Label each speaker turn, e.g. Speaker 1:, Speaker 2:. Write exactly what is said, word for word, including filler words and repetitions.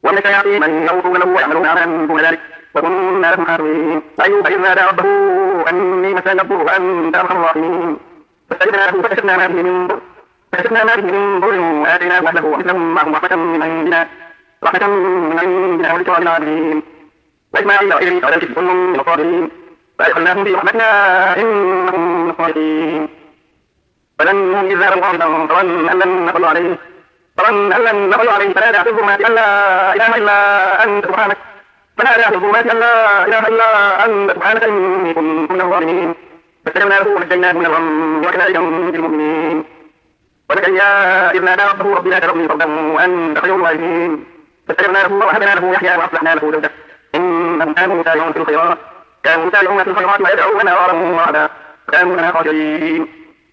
Speaker 1: ومن الشياطين من يغوصون له ويعملون عملا دون ذلك وكنا لهم حافظين. أيوب إذ نادى ربه أني مسني الضر وأنت أرحم الراحمين فاستجبنا له فكشفنا ما به من ضر فكشفنا ما به من ضر وآتيناه أهله ومثلهم معهم رحمة من عندنا رحمة من عندنا وذكرى للعابدين. وإسماعيل وإدريس وذا الكفل من الصابرين فأدخلناهم في رحمتنا إنهم من الصالحين. فلما إذ ذهب غاضبا فظن أن لن نقدر عليه فظن أن لن نقدر عليه فنادى في الظلمات أن لا إله إلا أنت سبحانك فنادى في الظلمات أن لا إله إلا أنت سبحانك إني كنت من الظالمين. فاستجبنا له ونجيناه من الغم وكذلك ننجي المؤمنين. وزكريا إذ نادى ربه رب لا تذرني فردا وأنت خير الوارثين فاستجبنا له ووهبنا له يحيى وأصلحنا له زوجه إنهم كانوا يسارعون في الخيرات كانوا يسارعون في الخيرات ويدعوننا رغبا ورهبا وكانوا لنا خاشعين.